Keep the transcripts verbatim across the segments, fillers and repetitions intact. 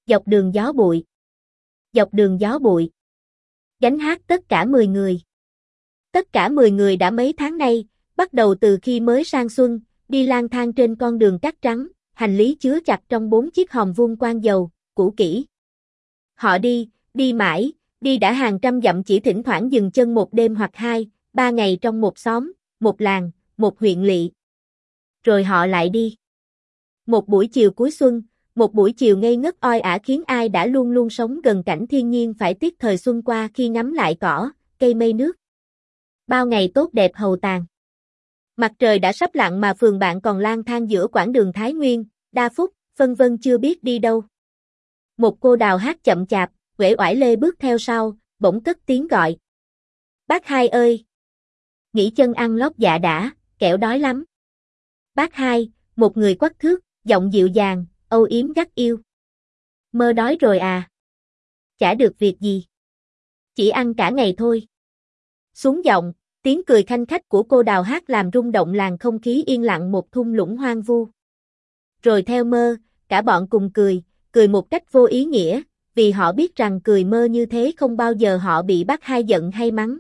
Dọc đường gió bụi. Dọc đường gió bụi. Gánh hát tất cả mười người. Tất cả mười người đã mấy tháng nay, bắt đầu từ khi mới sang xuân, đi lang thang trên con đường cát trắng, hành lý chứa chặt trong bốn chiếc hòm vuông quan dầu, cũ kỹ. Họ đi, đi mãi, đi đã hàng trăm dặm chỉ thỉnh thoảng dừng chân một đêm hoặc hai, ba ngày trong một xóm, một làng, một huyện lỵ. Rồi họ lại đi. Một buổi chiều cuối xuân, một buổi chiều ngây ngất oi ả khiến ai đã luôn luôn sống gần cảnh thiên nhiên phải tiếc thời xuân qua khi ngắm lại cỏ, cây mây nước. Bao ngày tốt đẹp hầu tàn. Mặt trời đã sắp lặn mà phường bạn còn lang thang giữa quãng đường Thái Nguyên, Đa Phúc, vân vân chưa biết đi đâu. Một cô đào hát chậm chạp, uể oải lê bước theo sau, bỗng cất tiếng gọi. Bác Hai ơi! Nghỉ chân ăn lót dạ đã, kẻo đói lắm. Bác Hai, một người quắc thước, giọng dịu dàng, âu yếm gắt yêu. Mơ đói rồi à? Chả được việc gì. Chỉ ăn cả ngày thôi. Xuống giọng, tiếng cười khanh khách của cô đào hát làm rung động làng không khí yên lặng một thung lũng hoang vu. Rồi theo Mơ, cả bọn cùng cười, cười một cách vô ý nghĩa, vì họ biết rằng cười Mơ như thế không bao giờ họ bị bác Hai giận hay mắng.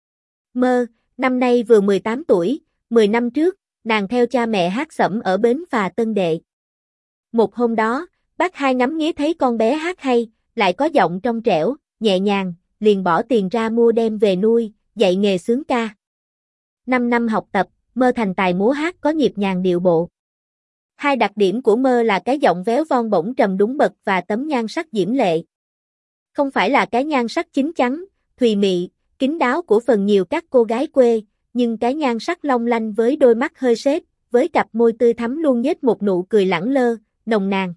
Mơ, năm nay vừa mười tám tuổi, mười năm trước, nàng theo cha mẹ hát xẩm ở bến phà Tân Đệ. Một hôm đó, bác Hai ngắm nghía thấy con bé hát hay, lại có giọng trong trẻo, nhẹ nhàng, liền bỏ tiền ra mua đem về nuôi, dạy nghề xướng ca. Năm năm học tập, Mơ thành tài múa hát có nhịp nhàng điệu bộ. Hai đặc điểm của Mơ là cái giọng véo von bổng trầm đúng bậc và tấm nhan sắc diễm lệ. Không phải là cái nhan sắc chín chắn, thùy mị, kín đáo của phần nhiều các cô gái quê, nhưng cái nhan sắc long lanh với đôi mắt hơi sết, với cặp môi tươi thắm luôn nhếch một nụ cười lẳng lơ, nồng nàn.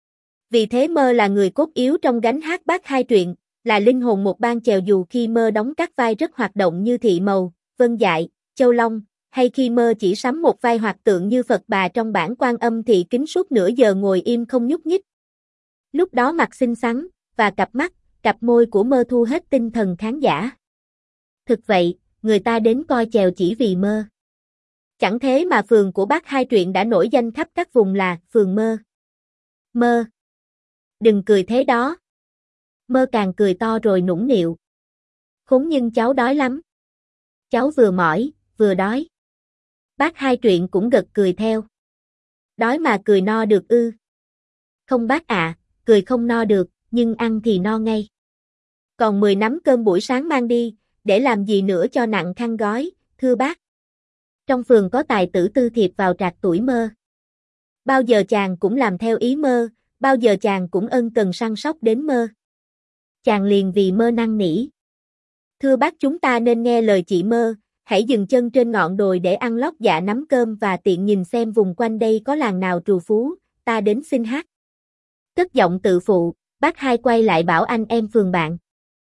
Vì thế Mơ là người cốt yếu trong gánh hát bác Hai truyện, là linh hồn một ban chèo dù khi Mơ đóng các vai rất hoạt động như Thị Mầu, Vân Dại, Châu Long, hay khi Mơ chỉ sắm một vai hoạt tượng như Phật Bà trong bản Quan Âm Thị Kính suốt nửa giờ ngồi im không nhúc nhích. Lúc đó mặt xinh xắn, và cặp mắt, cặp môi của Mơ thu hết tinh thần khán giả. Thực vậy, người ta đến coi chèo chỉ vì Mơ. Chẳng thế mà phường của bác Hai truyện đã nổi danh khắp các vùng là phường Mơ. Mơ! Đừng cười thế đó. Mơ càng cười to rồi nũng nịu. Khốn nhưng cháu đói lắm. Cháu vừa mỏi, vừa đói. Bác Hai truyện cũng gật cười theo. Đói mà cười no được ư? Không bác ạ, à, cười không no được, nhưng ăn thì no ngay. Còn mười nắm cơm buổi sáng mang đi, để làm gì nữa cho nặng khăn gói, thưa bác. Trong phường có tài tử Tư Thiệp vào trạc tuổi Mơ. Bao giờ chàng cũng làm theo ý Mơ, bao giờ chàng cũng ân cần săn sóc đến Mơ. Chàng liền vì Mơ năn nỉ. Thưa bác, chúng ta nên nghe lời chị Mơ, hãy dừng chân trên ngọn đồi để ăn lót dạ nắm cơm và tiện nhìn xem vùng quanh đây có làng nào trù phú, ta đến xin hát. Cất giọng tự phụ, bác Hai quay lại bảo anh em phường bạn.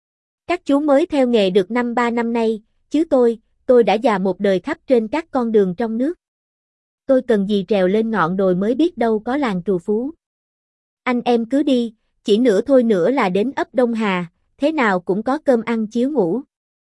Các chú mới theo nghề được năm ba năm nay, chứ tôi, tôi đã già một đời khắp trên các con đường trong nước. Tôi cần gì trèo lên ngọn đồi mới biết đâu có làng trù phú. Anh em cứ đi, chỉ nữa thôi nữa là đến ấp Đông Hà, thế nào cũng có cơm ăn chiếu ngủ.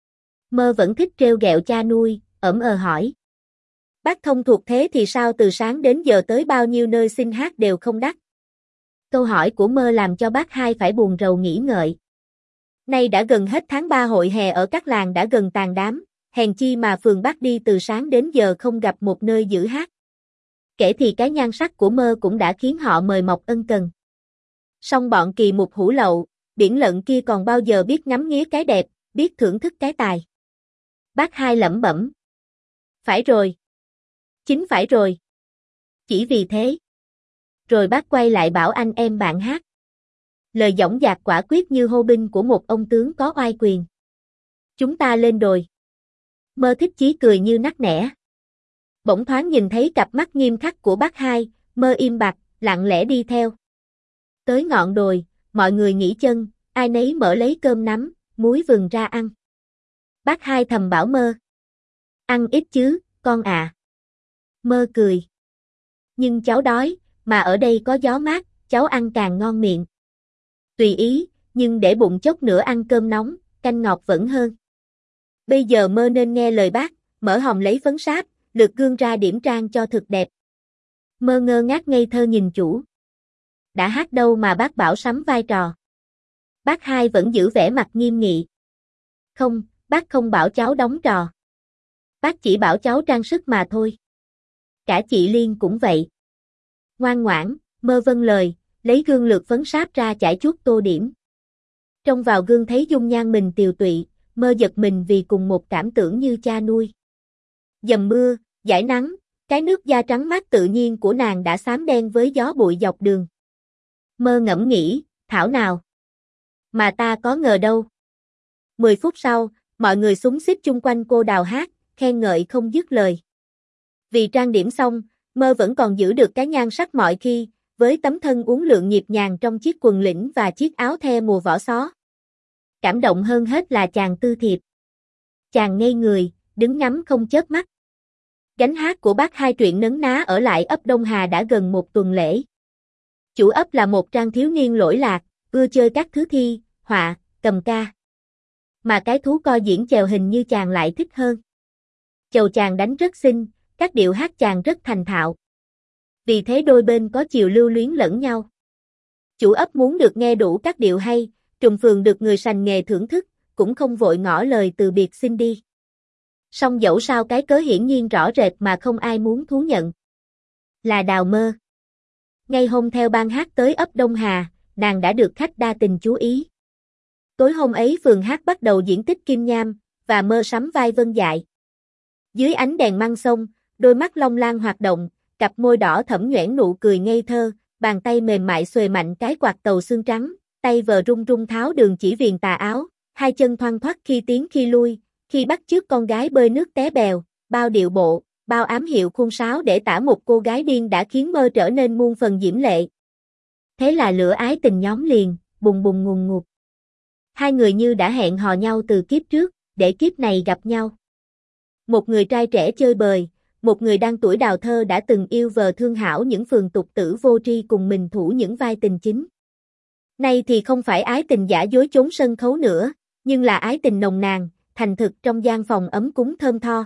Mơ vẫn thích trêu ghẹo cha nuôi, ẩm ờ hỏi. Bác thông thuộc thế thì sao từ sáng đến giờ tới bao nhiêu nơi xin hát đều không đắc? Câu hỏi của Mơ làm cho bác Hai phải buồn rầu nghĩ ngợi. Nay đã gần hết tháng ba, hội hè ở các làng đã gần tàn đám, hèn chi mà phường bác đi từ sáng đến giờ không gặp một nơi giữ hát. Kể thì cái nhan sắc của Mơ cũng đã khiến họ mời mọc ân cần. Song bọn kỳ mục hủ lậu, biển lận kia còn bao giờ biết ngắm nghía cái đẹp, biết thưởng thức cái tài. Bác Hai lẩm bẩm. Phải rồi. Chính phải rồi. Chỉ vì thế. Rồi bác quay lại bảo anh em bạn hát. Lời dõng dạc quả quyết như hô binh của một ông tướng có oai quyền. Chúng ta lên đồi. Mơ thích chí cười như nắc nẻ. Bỗng thoáng nhìn thấy cặp mắt nghiêm khắc của bác Hai, Mơ im bặt, lặng lẽ đi theo. Tới ngọn đồi, mọi người nghỉ chân, ai nấy mở lấy cơm nắm, muối vừng ra ăn. Bác Hai thầm bảo Mơ. Ăn ít chứ, con à. Mơ cười. Nhưng cháu đói, mà ở đây có gió mát, cháu ăn càng ngon miệng. Tùy ý, nhưng để bụng chốc nữa ăn cơm nóng, canh ngọt vẫn hơn. Bây giờ Mơ nên nghe lời bác, mở hòm lấy phấn sáp, lượt gương ra điểm trang cho thực đẹp. Mơ ngơ ngác ngây thơ nhìn chủ. đã hát đâu mà bác bảo sắm vai trò. Bác hai vẫn giữ vẻ mặt nghiêm nghị. Không, bác không bảo cháu đóng trò. Bác chỉ bảo cháu trang sức mà thôi. Cả chị Liên cũng vậy. Ngoan ngoãn, Mơ vâng lời, lấy gương lược phấn sáp ra chải chuốt tô điểm. Trông vào gương thấy dung nhan mình tiều tụy, Mơ giật mình vì cùng một cảm tưởng như cha nuôi. Dầm mưa, dải nắng, cái nước da trắng mát tự nhiên của nàng đã xám đen với gió bụi dọc đường. Mơ ngẫm nghĩ, thảo nào. Mà ta có ngờ đâu. Mười phút sau, mọi người xúm xít chung quanh cô đào hát, khen ngợi không dứt lời. Vì trang điểm xong, Mơ vẫn còn giữ được cái nhan sắc mọi khi, với tấm thân uốn lượn nhịp nhàng trong chiếc quần lĩnh và chiếc áo the mùa vỏ xó. Cảm động hơn hết là chàng Tư Thiệp. Chàng ngây người, đứng ngắm không chớp mắt. Gánh hát của bác hai Truyện nấn ná ở lại ấp Đông Hà đã gần một tuần lễ. Chủ ấp là một trang thiếu niên lỗi lạc, ưa chơi các thứ thi, họa, cầm ca. Mà cái thú co diễn chèo hình như chàng lại thích hơn. Chầu chàng đánh rất xinh, các điệu hát chàng rất thành thạo. Vì thế đôi bên có chiều lưu luyến lẫn nhau. Chủ ấp muốn được nghe đủ các điệu hay, trùm phường được người sành nghề thưởng thức, cũng không vội ngỏ lời từ biệt xin đi. Song dẫu sao cái cớ hiển nhiên rõ rệt mà không ai muốn thú nhận. Là Đào Mơ. Ngay hôm theo ban hát tới ấp Đông Hà, nàng đã được khách đa tình chú ý. Tối hôm ấy phường hát bắt đầu diễn tích Kim Nham, và Mơ sắm vai Vân Dại. Dưới ánh đèn măng sông, đôi mắt long lang hoạt động, cặp môi đỏ thẫm nhoẻn nụ cười ngây thơ, bàn tay mềm mại xuề mạnh cái quạt tàu xương trắng, tay vờ rung rung tháo đường chỉ viền tà áo, hai chân thoăn thoắt khi tiến khi lui, khi bắt chước con gái bơi nước té bèo, bao điệu bộ, bao ám hiệu khuôn sáo để tả một cô gái điên đã khiến Mơ trở nên muôn phần diễm lệ. Thế là lửa ái tình nhóm liền, bùng bùng ngùn ngụt. Hai người như đã hẹn hò nhau từ kiếp trước, để kiếp này gặp nhau. Một người trai trẻ chơi bời, một người đang tuổi đào thơ đã từng yêu vờ thương hảo những phường tục tử vô tri cùng mình thủ những vai tình chính. Nay thì không phải ái tình giả dối chốn sân khấu nữa, nhưng là ái tình nồng nàn, thành thực trong gian phòng ấm cúng thơm tho.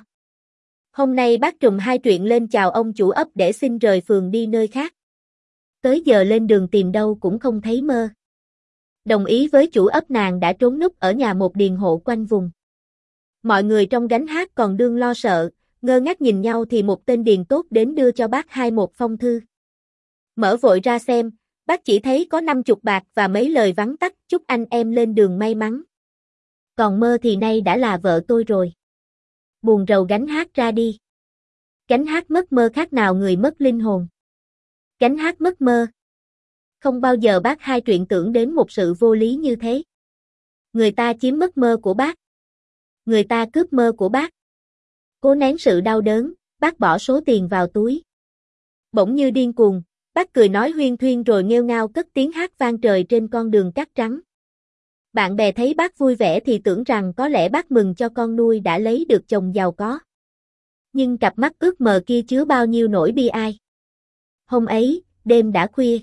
Hôm nay bác trùm hai Truyện lên chào ông chủ ấp để xin rời phường đi nơi khác. Tới giờ lên đường tìm đâu cũng không thấy Mơ. Đồng ý với chủ ấp, nàng đã trốn núp ở nhà một điền hộ quanh vùng. Mọi người trong gánh hát còn đương lo sợ, ngơ ngác nhìn nhau thì một tên điền tốt đến đưa cho bác hai một phong thư. Mở vội ra xem, bác chỉ thấy có năm chục bạc và mấy lời vắn tắt chúc anh em lên đường may mắn. Còn Mơ thì nay đã là vợ tôi rồi. Buồn rầu gánh hát ra đi. Gánh hát mất Mơ khác nào người mất linh hồn. Gánh hát mất Mơ. Không bao giờ bác hai Truyện tưởng đến một sự vô lý như thế. Người ta chiếm mất Mơ của bác. Người ta cướp Mơ của bác. Cố nén sự đau đớn, bác bỏ số tiền vào túi. Bỗng như điên cuồng, bác cười nói huyên thuyên rồi nghêu ngao cất tiếng hát vang trời trên con đường cát trắng. Bạn bè thấy bác vui vẻ thì tưởng rằng có lẽ bác mừng cho con nuôi đã lấy được chồng giàu có. Nhưng cặp mắt ướt mờ kia chứa bao nhiêu nỗi bi ai. Hôm ấy, đêm đã khuya.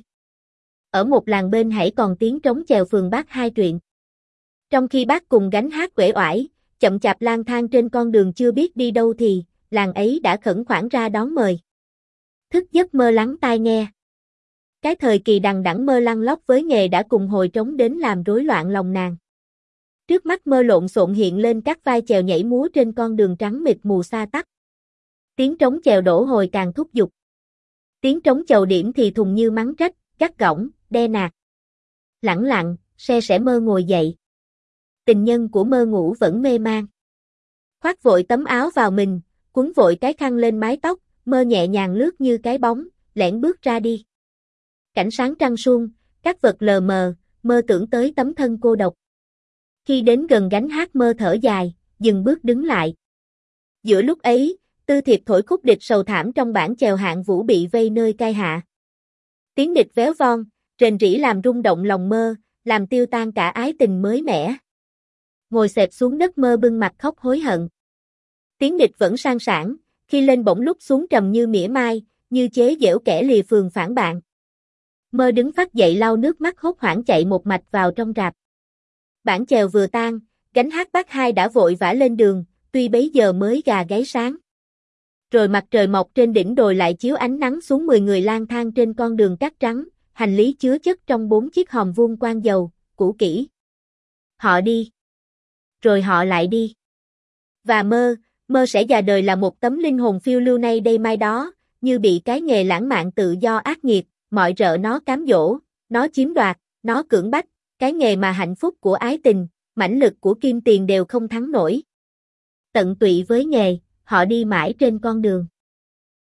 Ở một làng bên hãy còn tiếng trống chèo phường bác hai Truyện. Trong khi bác cùng gánh hát uể oải, chậm chạp lang thang trên con đường chưa biết đi đâu thì, làng ấy đã khẩn khoản ra đón mời. Thức giấc Mơ lắng tai nghe. Cái thời kỳ đằng đẵng Mơ lăn lóc với nghề đã cùng hồi trống đến làm rối loạn lòng nàng. Trước mắt Mơ lộn xộn hiện lên các vai chèo nhảy múa trên con đường trắng mịt mù xa tắp. Tiếng trống chèo đổ hồi càng thúc giục. Tiếng trống chầu điểm thì thùng như mắng trách, gắt gỏng, đe nạt. Lẳng lặng, se sẻ Mơ ngồi dậy. Tình nhân của Mơ ngủ vẫn mê man. Khoác vội tấm áo vào mình, quấn vội cái khăn lên mái tóc, Mơ nhẹ nhàng lướt như cái bóng, lẻn bước ra đi. Cảnh sáng trăng suông, các vật lờ mờ, Mơ tưởng tới tấm thân cô độc. Khi đến gần gánh hát Mơ thở dài, dừng bước đứng lại. Giữa lúc ấy, Tư Thiệp thổi khúc địch sầu thảm trong bản chèo hạng vũ bị vây nơi cai hạ. Tiếng địch véo von, rền rĩ làm rung động lòng Mơ, làm tiêu tan cả ái tình mới mẻ. Ngồi xẹp xuống đất Mơ bưng mặt khóc hối hận. Tiếng địch vẫn sang sảng, khi lên bỗng lúc xuống trầm như mỉa mai, như chế giễu kẻ lìa phường phản bạn. Mơ đứng phắt dậy lau nước mắt hốt hoảng chạy một mạch vào trong rạp. Bản chèo vừa tan, gánh hát bác hai đã vội vã lên đường, tuy bấy giờ mới gà gáy sáng. Rồi mặt trời mọc trên đỉnh đồi lại chiếu ánh nắng xuống mười người lang thang trên con đường cát trắng, hành lý chứa chất trong bốn chiếc hòm vuông quan dầu, cũ kỹ. Họ đi. Rồi họ lại đi. Và mơ, mơ sẽ già đời là một tấm linh hồn phiêu lưu nay đây mai đó, như bị cái nghề lãng mạn tự do ác nghiệt, mọi rợ nó cám dỗ, nó chiếm đoạt, nó cưỡng bách, cái nghề mà hạnh phúc của ái tình, mãnh lực của kim tiền đều không thắng nổi. Tận tụy với nghề, họ đi mãi trên con đường.